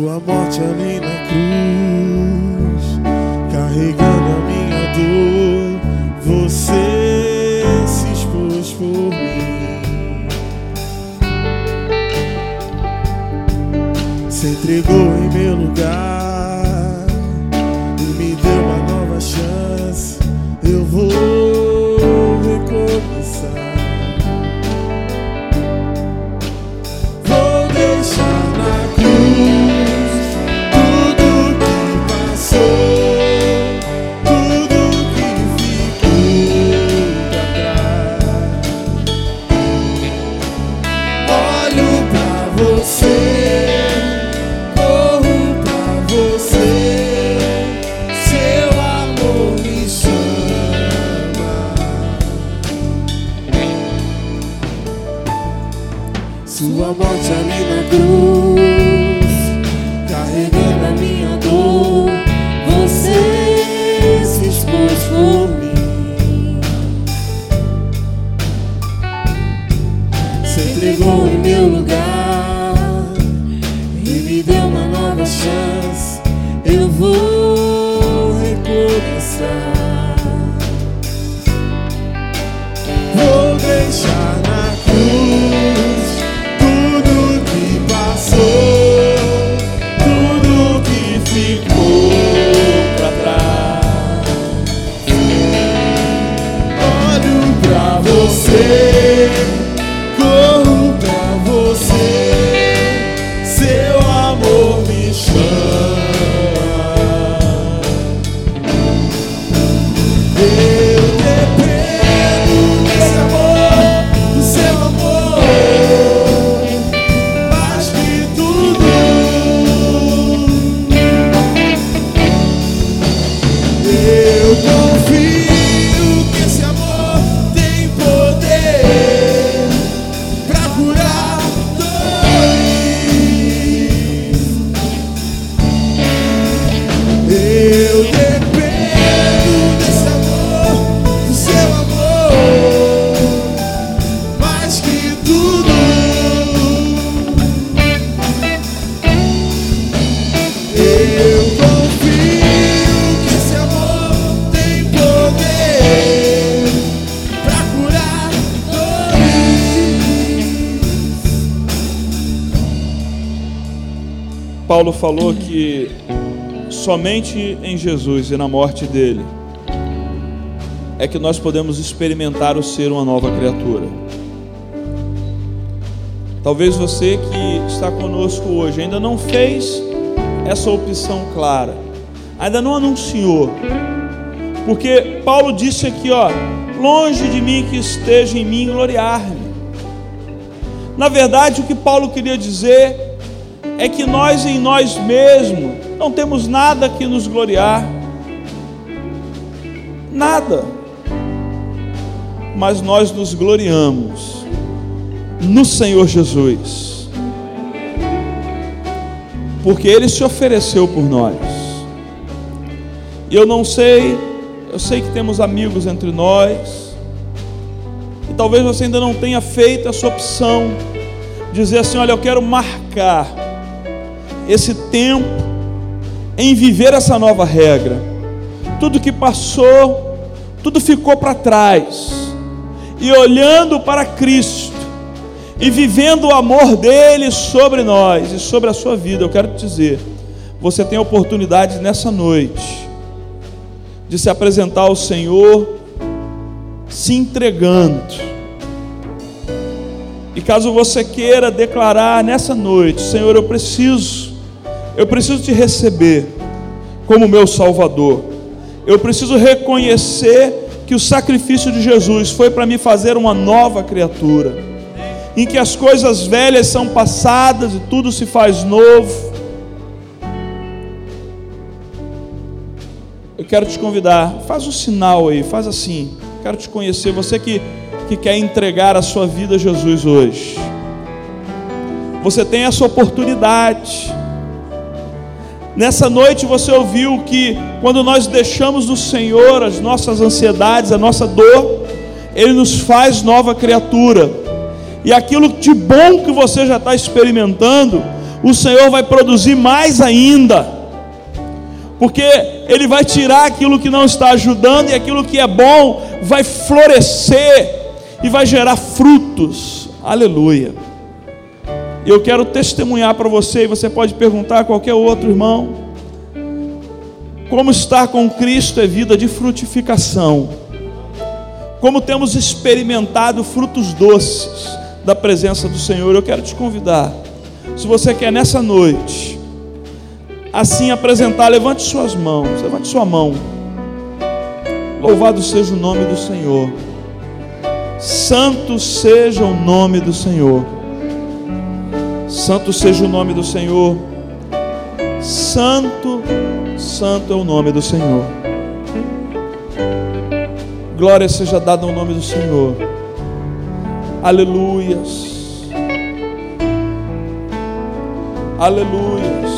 Sua morte ali na cruz, carregando a minha dor, você se expôs por mim. Se entregou em meu lugar e me deu uma nova chance. Eu vou recomeçar. Vou deixar na cruz tudo que passou, tudo que ficou pra trás. Olho pra você, corro pra você, seu amor me chama. Sua morte ali na cruz, carregando a minha dor, você se expôs por mim. Se entregou em meu lugar e me deu uma nova chance. Eu vou recomeçar. Vou deixar na cruz tudo que passou, tudo que ficou pra trás. Olho pra você, corro pra você, seu amor me chama. Eu dependo desse amor, do seu amor, mais que tudo. Eu confio que esse amor tem poder pra curar dores. Eu dependo desse amor, do seu amor, mais que tudo. Eu confio que esse amor tem poder pra curar dores. Paulo falou que somente em Jesus e na morte dele é que nós podemos experimentar o ser uma nova criatura. Talvez você que está conosco hoje ainda não fez essa opção clara, ainda não anunciou, porque Paulo disse aqui, longe de mim que esteja em mim gloriar-me. Na verdade, o que Paulo queria dizer é que nós em nós mesmos não temos nada que nos gloriar, nada, mas nós nos gloriamos no Senhor Jesus, porque Ele se ofereceu por nós. E eu sei que temos amigos entre nós, e talvez você ainda não tenha feito essa opção, dizer assim, olha, eu quero marcar esse tempo em viver essa nova regra. Tudo que passou, tudo ficou para trás, e olhando para Cristo, e vivendo o amor dele sobre nós e sobre a sua vida, eu quero te dizer, você tem a oportunidade nessa noite de se apresentar ao Senhor se entregando. E caso você queira declarar nessa noite, Senhor, eu preciso te receber como meu Salvador, eu preciso reconhecer que o sacrifício de Jesus foi para me fazer uma nova criatura, em que as coisas velhas são passadas e tudo se faz novo. Eu quero te convidar, faz um sinal aí, faz assim, quero te conhecer, você que quer entregar a sua vida a Jesus hoje. Você tem essa oportunidade. Nessa noite você ouviu que quando nós deixamos no Senhor as nossas ansiedades, a nossa dor, Ele nos faz nova criatura. E aquilo de bom que você já está experimentando, o Senhor vai produzir mais ainda, porque Ele vai tirar aquilo que não está ajudando, e aquilo que é bom vai florescer e vai gerar frutos. Aleluia. Eu quero testemunhar para você, e você pode perguntar a qualquer outro irmão: como estar com Cristo é vida de frutificação. Como temos experimentado frutos doces da presença do Senhor. Eu quero te convidar, se você quer nessa noite assim apresentar, levante suas mãos, levante sua mão. Louvado seja o nome do Senhor, santo seja o nome do Senhor, santo seja o nome do Senhor, santo, santo é o nome do Senhor. Glória seja dada ao nome do Senhor. Aleluias, aleluias.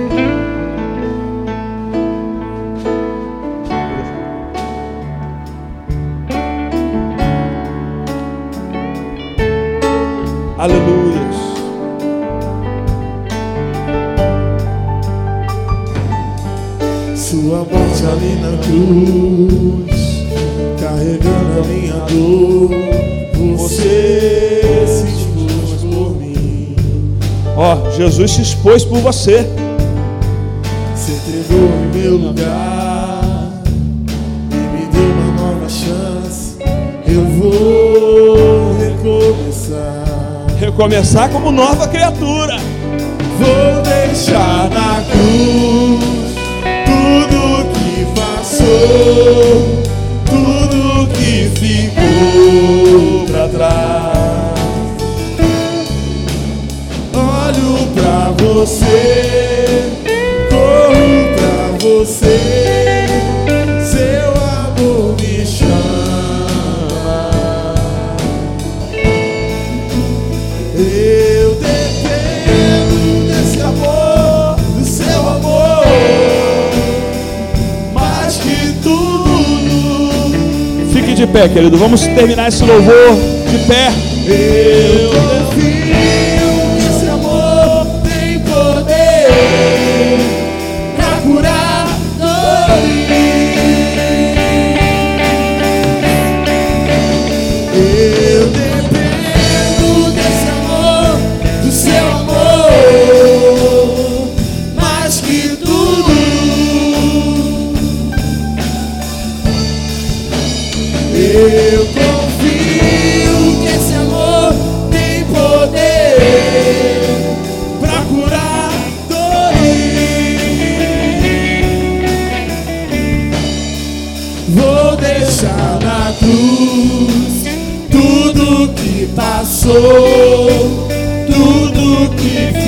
Aleluias. Sua morte ali na cruz, carregando a minha dor, você se expôs por mim. Ó, Jesus se expôs por você. Se entregou em meu lugar e me deu uma nova chance. Eu vou recomeçar. Recomeçar como nova criatura. Vou deixar na cruz tudo que passou, tudo que ficou pra trás. Olho pra você, corro pra você, seu amor me chama. Eu dependo desse amor, do seu amor, mais que tudo. Fique de pé, querido. Vamos terminar esse louvor de pé. Eu confio que esse amor tem poder pra curar dores. Eu dependo desse amor, do seu amor, mais que tudo. Eu confio que esse amor tem poder pra curar dores. Vou deixar na cruz tudo que passou, tudo que